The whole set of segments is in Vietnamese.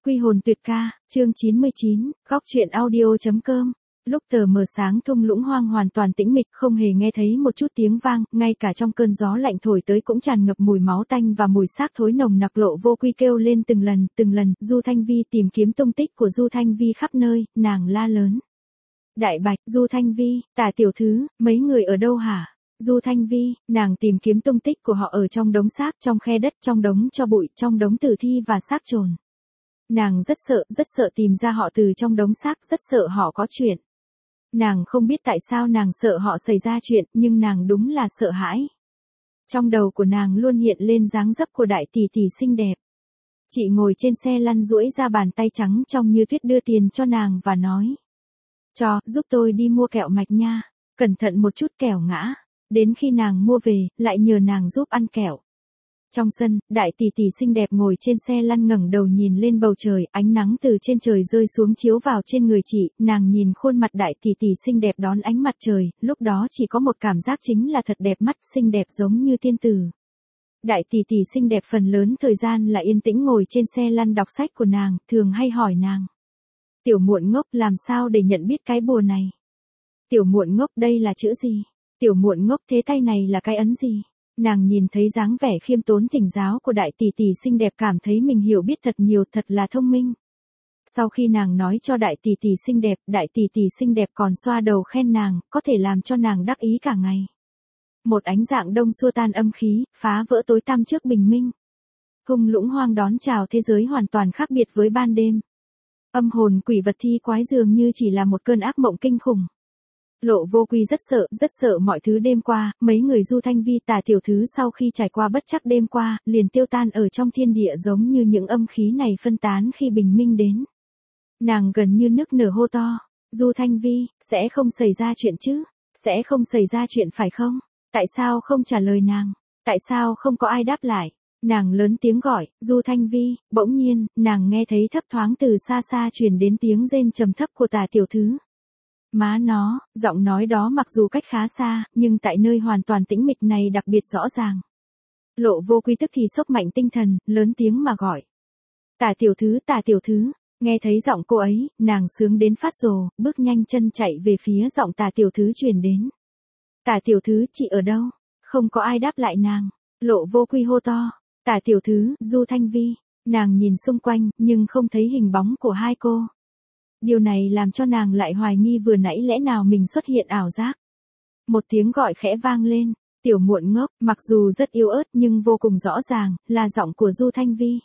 Quy hồn tuyệt ca, chương 99, góc truyện audio.com. Lúc tờ mờ sáng thung lũng hoang hoàn toàn tĩnh mịch, không hề nghe thấy một chút tiếng vang, ngay cả trong cơn gió lạnh thổi tới cũng tràn ngập mùi máu tanh và mùi xác thối nồng nặc. Lộ Vô Quy kêu lên từng lần, Du Thanh Vi tìm kiếm tung tích của Du Thanh Vi khắp nơi, nàng la lớn. Đại Bạch, Du Thanh Vi, Tả tiểu thư, mấy người ở đâu hả? Du Thanh Vi, nàng tìm kiếm tung tích của họ ở trong đống xác, trong khe đất, trong đống tro bụi, trong đống tử thi và xác chồn. Nàng rất sợ tìm ra họ từ trong đống xác, rất sợ họ có chuyện. Nàng không biết tại sao nàng sợ họ xảy ra chuyện, nhưng nàng đúng là sợ hãi. Trong đầu của nàng luôn hiện lên dáng dấp của đại tỷ tỷ xinh đẹp. Chị ngồi trên xe lăn duỗi ra bàn tay trắng trong như tuyết đưa tiền cho nàng và nói. Giúp tôi đi mua kẹo mạch nha, cẩn thận một chút kẻo ngã. Đến khi nàng mua về, lại nhờ nàng giúp ăn kẹo. Trong sân, đại tỷ tỷ xinh đẹp ngồi trên xe lăn ngẩng đầu nhìn lên bầu trời, ánh nắng từ trên trời rơi xuống chiếu vào trên người chị, nàng nhìn khuôn mặt đại tỷ tỷ xinh đẹp đón ánh mặt trời, lúc đó chỉ có một cảm giác chính là thật đẹp mắt, xinh đẹp giống như tiên tử. Đại tỷ tỷ xinh đẹp phần lớn thời gian là yên tĩnh ngồi trên xe lăn đọc sách của nàng, thường hay hỏi nàng. Tiểu muội ngốc, làm sao để nhận biết cái bùa này? Tiểu muội ngốc, đây là chữ gì? Tiểu muội ngốc, thế tay này là cái ấn gì? Nàng nhìn thấy dáng vẻ khiêm tốn thỉnh giáo của đại tỷ tỷ xinh đẹp, cảm thấy mình hiểu biết thật nhiều, thật là thông minh. Sau khi nàng nói cho đại tỷ xinh đẹp còn xoa đầu khen nàng, có thể làm cho nàng đắc ý cả ngày. Một ánh dạng đông xua tan âm khí, phá vỡ tối tăm trước bình minh. Thung lũng hoang đón chào thế giới hoàn toàn khác biệt với ban đêm. Âm hồn quỷ vật thi quái dường như chỉ là một cơn ác mộng kinh khủng. Lộ Vô Quy rất sợ mọi thứ đêm qua, mấy người Du Thanh Vi Tả tiểu thư sau khi trải qua bất trắc đêm qua, liền tiêu tan ở trong thiên địa giống như những âm khí này phân tán khi bình minh đến. Nàng gần như nức nở hô to, Du Thanh Vi, sẽ không xảy ra chuyện chứ, sẽ không xảy ra chuyện phải không? Tại sao không trả lời nàng? Tại sao không có ai đáp lại? Nàng lớn tiếng gọi, Du Thanh Vi, bỗng nhiên, nàng nghe thấy thấp thoáng từ xa xa truyền đến tiếng rên trầm thấp của Tả tiểu thư. Má nó, giọng nói đó mặc dù cách khá xa, nhưng tại nơi hoàn toàn tĩnh mịch này đặc biệt rõ ràng. Lộ Vô Quy tức thì sốc mạnh tinh thần, lớn tiếng mà gọi. Tả tiểu thư, nghe thấy giọng cô ấy, nàng sướng đến phát rồ, bước nhanh chân chạy về phía giọng Tả tiểu thư truyền đến. Tả tiểu thư, chị ở đâu? Không có ai đáp lại nàng. Lộ Vô Quy hô to, Tả tiểu thư, Du Thanh Vi. Nàng nhìn xung quanh, nhưng không thấy hình bóng của hai cô. Điều này làm cho nàng lại hoài nghi vừa nãy lẽ nào mình xuất hiện ảo giác. Một tiếng gọi khẽ vang lên, tiểu muội ngốc, mặc dù rất yếu ớt nhưng vô cùng rõ ràng, là giọng của Du Thanh Vi.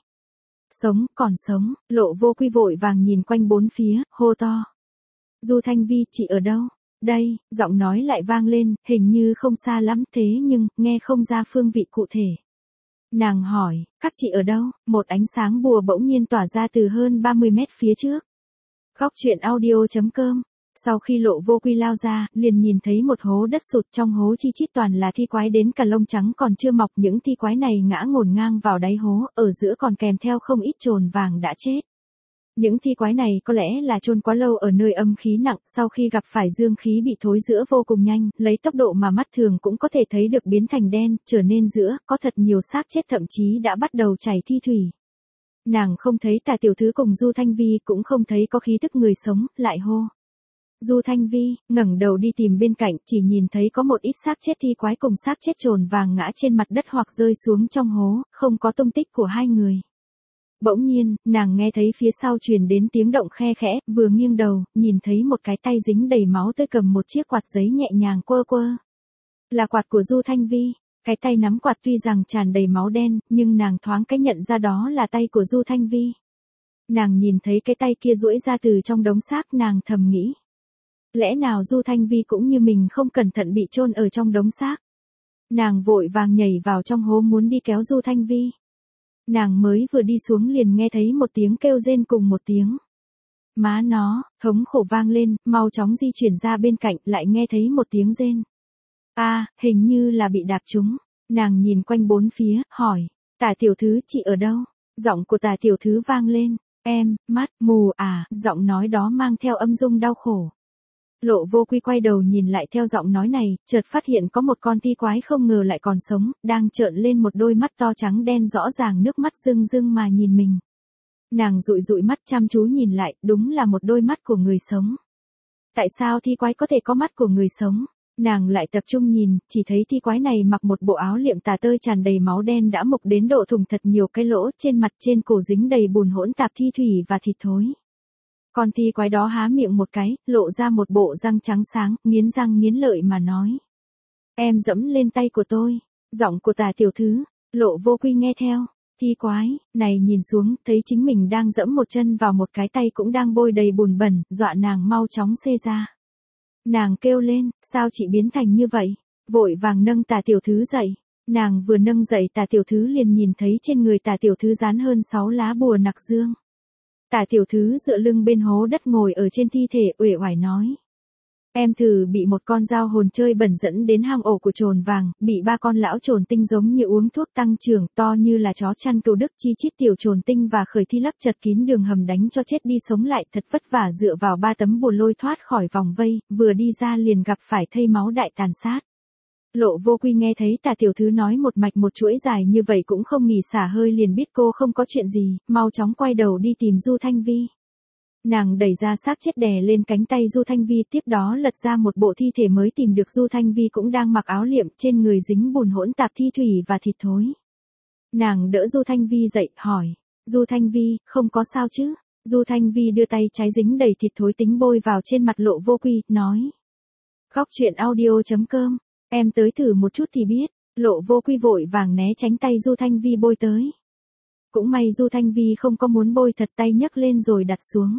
Còn sống, Lộ Vô Quy vội vàng nhìn quanh bốn phía, hô to. Du Thanh Vi, chị ở đâu? Đây, giọng nói lại vang lên, hình như không xa lắm thế nhưng, nghe không ra phương vị cụ thể. Nàng hỏi, các chị ở đâu? Một ánh sáng bùa bỗng nhiên tỏa ra từ hơn 30 mét phía trước. Góc truyện audio.com. Sau khi Lộ Vô Quy lao ra, liền nhìn thấy một hố đất sụt, trong hố chi chít toàn là thi quái đến cả lông trắng còn chưa mọc, những thi quái này ngã ngổn ngang vào đáy hố, ở giữa còn kèm theo không ít chồn vàng đã chết. Những thi quái này có lẽ là chôn quá lâu ở nơi âm khí nặng, sau khi gặp phải dương khí bị thối rữa vô cùng nhanh, lấy tốc độ mà mắt thường cũng có thể thấy được biến thành đen, trở nên rữa, có thật nhiều xác chết thậm chí đã bắt đầu chảy thi thủy. Nàng không thấy Tả tiểu thư cùng Du Thanh Vi, cũng không thấy có khí tức người sống, lại hô. Du Thanh Vi, ngẩng đầu đi tìm bên cạnh, chỉ nhìn thấy có một ít xác chết thi quái cùng xác chết chồn vàng ngã trên mặt đất hoặc rơi xuống trong hố, không có tung tích của hai người. Bỗng nhiên, nàng nghe thấy phía sau truyền đến tiếng động khe khẽ, vừa nghiêng đầu, nhìn thấy một cái tay dính đầy máu tươi cầm một chiếc quạt giấy nhẹ nhàng quơ. Là quạt của Du Thanh Vi. Cái tay nắm quạt tuy rằng tràn đầy máu đen, nhưng nàng thoáng cái nhận ra đó là tay của Du Thanh Vi. Nàng nhìn thấy cái tay kia duỗi ra từ trong đống xác, nàng thầm nghĩ. Lẽ nào Du Thanh Vi cũng như mình không cẩn thận bị chôn ở trong đống xác? Nàng vội vàng nhảy vào trong hố muốn đi kéo Du Thanh Vi. Nàng mới vừa đi xuống liền nghe thấy một tiếng kêu rên cùng một tiếng. Má nó, thống khổ vang lên, mau chóng di chuyển ra bên cạnh, lại nghe thấy một tiếng rên. Hình như là bị đạp trúng. Nàng nhìn quanh bốn phía, hỏi, Tả tiểu thư, chị ở đâu? Giọng của Tả tiểu thư vang lên, em, mắt, mù à, giọng nói đó mang theo âm dung đau khổ. Lộ Vô Quy quay đầu nhìn lại theo giọng nói này, chợt phát hiện có một con thi quái không ngờ lại còn sống, đang trợn lên một đôi mắt to trắng đen rõ ràng nước mắt rưng rưng mà nhìn mình. Nàng dụi dụi mắt chăm chú nhìn lại, đúng là một đôi mắt của người sống. Tại sao thi quái có thể có mắt của người sống? Nàng lại tập trung nhìn, chỉ thấy thi quái này mặc một bộ áo liệm tà tơi tràn đầy máu đen đã mục đến độ thủng thật nhiều cái lỗ, trên mặt trên cổ dính đầy bùn hỗn tạp thi thủy và thịt thối. Con thi quái đó há miệng một cái, lộ ra một bộ răng trắng sáng, nghiến răng nghiến lợi mà nói. Em dẫm lên tay của tôi. Giọng của Tà tiểu thư. Lộ Vô Quy nghe theo. Thi quái này nhìn xuống, thấy chính mình đang dẫm một chân vào một cái tay cũng đang bôi đầy bùn bẩn, dọa nàng mau chóng xê ra. Nàng kêu lên, sao chị biến thành như vậy? Vội vàng nâng Tà tiểu thư dậy. Nàng vừa nâng dậy Tà tiểu thư liền nhìn thấy trên người Tà tiểu thư dán hơn 6 lá bùa nặc dương. Tà tiểu thư dựa lưng bên hố đất ngồi ở trên thi thể, uể oải nói. Em thử bị một con dao hồn chơi bẩn dẫn đến hang ổ của trồn vàng, bị 3 con lão trồn tinh giống như uống thuốc tăng trưởng, to như là chó chăn cừu đức chi chít tiểu trồn tinh và khởi thi lấp chật kín đường hầm đánh cho chết đi sống lại, thật vất vả dựa vào 3 tấm bùa lôi thoát khỏi vòng vây, vừa đi ra liền gặp phải thây máu đại tàn sát. Lộ Vô Quy nghe thấy Tà tiểu thư nói một mạch một chuỗi dài như vậy cũng không nghỉ xả hơi, liền biết cô không có chuyện gì, mau chóng quay đầu đi tìm Du Thanh Vi. Nàng đẩy ra xác chết đè lên cánh tay Du Thanh Vi, tiếp đó lật ra một bộ thi thể mới tìm được. Du Thanh Vi cũng đang mặc áo liệm, trên người dính bùn hỗn tạp thi thủy và thịt thối. Nàng đỡ Du Thanh Vi dậy, hỏi, Du Thanh Vi, không có sao chứ? Du Thanh Vi đưa tay trái dính đầy thịt thối tính bôi vào trên mặt Lộ Vô Quy, nói. Góc truyện audio.com, em tới thử một chút thì biết. Lộ Vô Quy vội vàng né tránh tay Du Thanh Vi bôi tới. Cũng may Du Thanh Vi không có muốn bôi thật, tay nhấc lên rồi đặt xuống.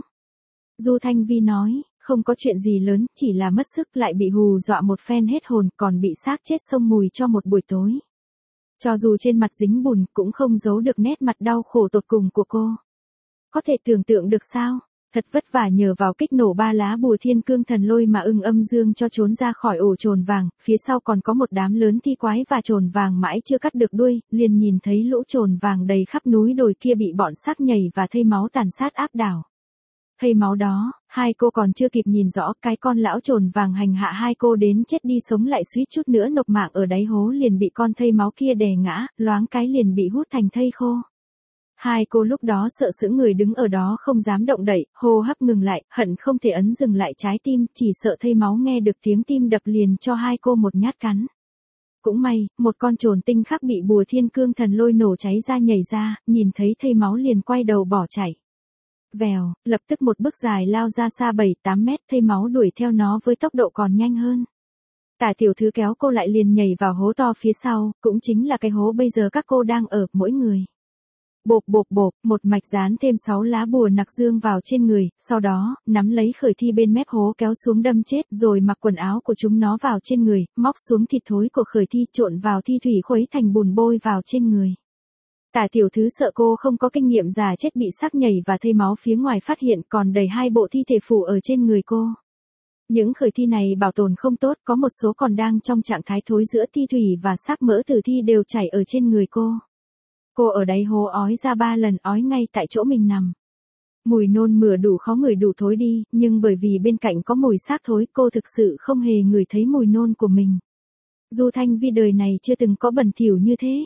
Du Thanh Vi nói, không có chuyện gì lớn, chỉ là mất sức lại bị hù dọa một phen hết hồn, còn bị xác chết xông mùi cho một buổi tối. Cho dù trên mặt dính bùn, cũng không giấu được nét mặt đau khổ tột cùng của cô. Có thể tưởng tượng được sao? Thật vất vả nhờ vào kích nổ 3 lá bùa thiên cương thần lôi mà ưng âm dương cho trốn ra khỏi ổ trồn vàng, phía sau còn có một đám lớn thi quái và trồn vàng mãi chưa cắt được đuôi, liền nhìn thấy lũ trồn vàng đầy khắp núi đồi kia bị bọn xác nhảy và thây máu tàn sát áp đảo. Thây máu đó, hai cô còn chưa kịp nhìn rõ, cái con lão trồn vàng hành hạ hai cô đến chết đi sống lại, suýt chút nữa nộp mạng ở đáy hố, liền bị con thây máu kia đè ngã, loáng cái liền bị hút thành thây khô. Hai cô lúc đó sợ sững người đứng ở đó không dám động đậy, hô hấp ngừng lại, hận không thể ấn dừng lại trái tim, chỉ sợ thây máu nghe được tiếng tim đập liền cho hai cô một nhát cắn. Cũng may, một con trồn tinh khác bị bùa thiên cương thần lôi nổ cháy ra nhảy ra, nhìn thấy thây máu liền quay đầu bỏ chạy. Vèo, lập tức một bước dài lao ra xa 7-8 mét, thây máu đuổi theo nó với tốc độ còn nhanh hơn. Tả tiểu thư kéo cô lại liền nhảy vào hố to phía sau, cũng chính là cái hố bây giờ các cô đang ở, mỗi người. Bộp bộp bộp, một mạch dán thêm 6 lá bùa nặc dương vào trên người, sau đó, nắm lấy khởi thi bên mép hố kéo xuống đâm chết, rồi mặc quần áo của chúng nó vào trên người, móc xuống thịt thối của khởi thi trộn vào thi thủy khuấy thành bùn bôi vào trên người. Tả tiểu thư sợ cô không có kinh nghiệm già chết bị xác nhảy và thây máu phía ngoài phát hiện, còn đầy 2 bộ thi thể phủ ở trên người cô. Những khởi thi này bảo tồn không tốt, có một số còn đang trong trạng thái thối, giữa thi thủy và xác mỡ tử thi đều chảy ở trên người cô. Cô ở đáy hố ói ra 3 lần, ói ngay tại chỗ mình nằm. Mùi nôn mửa đủ khó ngửi đủ thối đi, nhưng bởi vì bên cạnh có mùi xác thối, cô thực sự không hề ngửi thấy mùi nôn của mình. Du Thanh Vi đời này chưa từng có bẩn thỉu như thế.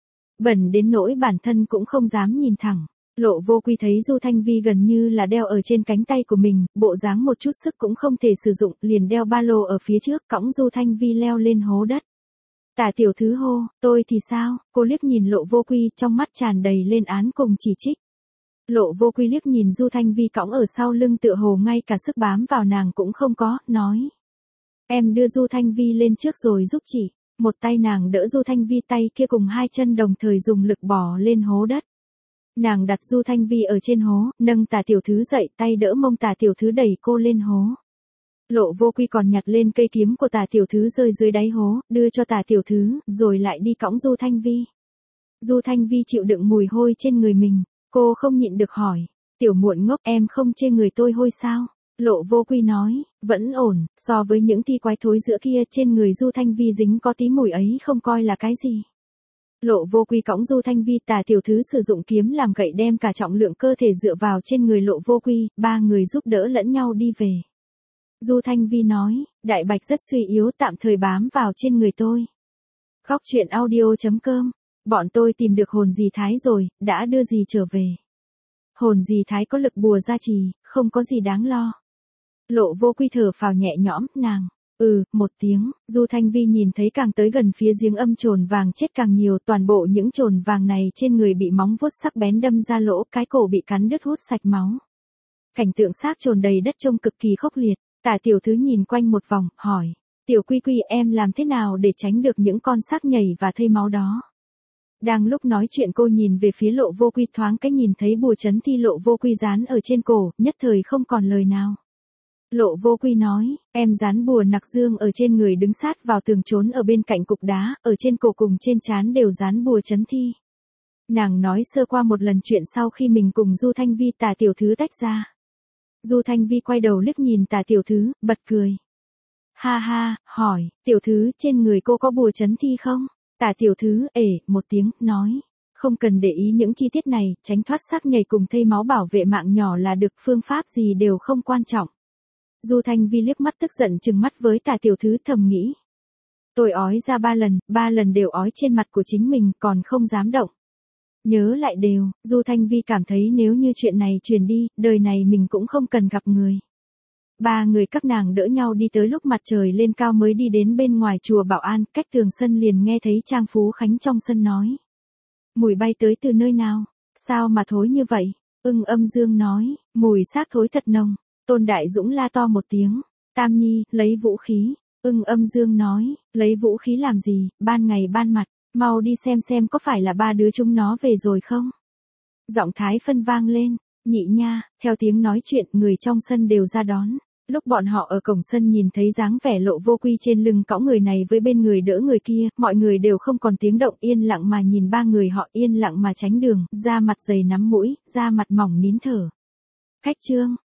Bẩn đến nỗi bản thân cũng không dám nhìn thẳng. Lộ Vô Quy thấy Du Thanh Vi gần như là đeo ở trên cánh tay của mình, bộ dáng một chút sức cũng không thể sử dụng, liền đeo ba lô ở phía trước, cõng Du Thanh Vi leo lên hố đất. Tả tiểu thư hô, tôi thì sao? Cô liếc nhìn Lộ Vô Quy, trong mắt tràn đầy lên án cùng chỉ trích. Lộ Vô Quy liếc nhìn Du Thanh Vi cõng ở sau lưng, tựa hồ ngay cả sức bám vào nàng cũng không có, nói. Em đưa Du Thanh Vi lên trước rồi giúp chị. Một tay nàng đỡ Du Thanh Vi, tay kia cùng 2 chân đồng thời dùng lực bò lên hố đất. Nàng đặt Du Thanh Vi ở trên hố, nâng Tả tiểu thư dậy, tay đỡ mông Tả tiểu thư đẩy cô lên hố. Lộ Vô Quy còn nhặt lên cây kiếm của Tả tiểu thư rơi dưới đáy hố, đưa cho Tả tiểu thư, rồi lại đi cõng Du Thanh Vi. Du Thanh Vi chịu đựng mùi hôi trên người mình, cô không nhịn được hỏi, tiểu muộn ngốc, em không chê người tôi hôi sao? Lộ Vô Quy nói, vẫn ổn, so với những thi quái thối giữa kia, trên người Du Thanh Vi dính có tí mùi ấy không coi là cái gì. Lộ Vô Quy cõng Du Thanh Vi, Tả tiểu thư sử dụng kiếm làm gậy đem cả trọng lượng cơ thể dựa vào trên người Lộ Vô Quy, 3 người giúp đỡ lẫn nhau đi về. Du Thanh Vi nói, Đại Bạch rất suy yếu, tạm thời bám vào trên người tôi. Góc truyện audio.com, bọn tôi tìm được hồn dì Thái rồi, đã đưa dì trở về. Hồn gì thái có lực bùa gia trì, không có gì đáng lo. Lộ Vô Quy thở phào nhẹ nhõm, nàng. Một tiếng, Du Thanh Vi nhìn thấy càng tới gần phía giếng âm trồn vàng chết càng nhiều, toàn bộ những trồn vàng này trên người bị móng vuốt sắc bén đâm ra lỗ, cái cổ bị cắn đứt hút sạch máu. Cảnh tượng xác trồn đầy đất trông cực kỳ khốc liệt. Tả tiểu thứ nhìn quanh một vòng, hỏi. Tiểu Quy Quy, em làm thế nào để tránh được những con xác nhảy và thây máu đó? Đang lúc nói chuyện cô nhìn về phía Lộ Vô Quy, thoáng cái nhìn thấy bùa chấn thi Lộ Vô Quy dán ở trên cổ, nhất thời không còn lời nào. Lộ Vô Quy nói, em dán bùa nặc dương ở trên người, đứng sát vào tường trốn ở bên cạnh cục đá, ở trên cổ cùng trên trán đều dán bùa chấn thi. Nàng nói sơ qua một lần chuyện sau khi mình cùng Du Thanh Vi Tả tiểu thứ tách ra. Du Thanh Vi quay đầu liếc nhìn Tả tiểu thứ, bật cười. Ha ha, hỏi, tiểu thứ, trên người cô có bùa chấn thi không? Tả tiểu thứ, một tiếng, nói. Không cần để ý những chi tiết này, tránh thoát xác nhảy cùng thây máu, bảo vệ mạng nhỏ là được, phương pháp gì đều không quan trọng. Du Thanh Vi liếc mắt tức giận trừng mắt với Tả tiểu thứ, thầm nghĩ. Tôi ói ra 3 lần đều ói trên mặt của chính mình, còn không dám động. Nhớ lại đều, Du Thanh Vi cảm thấy nếu như chuyện này truyền đi, đời này mình cũng không cần gặp người. 3 người các nàng đỡ nhau đi tới lúc mặt trời lên cao mới đi đến bên ngoài chùa Bảo An, cách tường sân liền nghe thấy Trang Phú Khánh trong sân nói. Mùi bay tới từ nơi nào? Sao mà thối như vậy? Âm Dương nói, mùi xác thối thật nồng. Tôn Đại Dũng la to một tiếng. Tam Nhi, lấy vũ khí. Âm Dương nói, lấy vũ khí làm gì, ban ngày ban mặt, mau đi xem có phải là 3 đứa chúng nó về rồi không? Giọng Thái Phân vang lên, Nhị nha, theo tiếng nói chuyện người trong sân đều ra đón. Lúc bọn họ ở cổng sân nhìn thấy dáng vẻ Lộ Vô Quy trên lưng cõng người này với bên người đỡ người kia, mọi người đều không còn tiếng động, yên lặng mà nhìn 3 người họ, yên lặng mà tránh đường, da mặt dày nắm mũi, da mặt mỏng nín thở. Khách trương,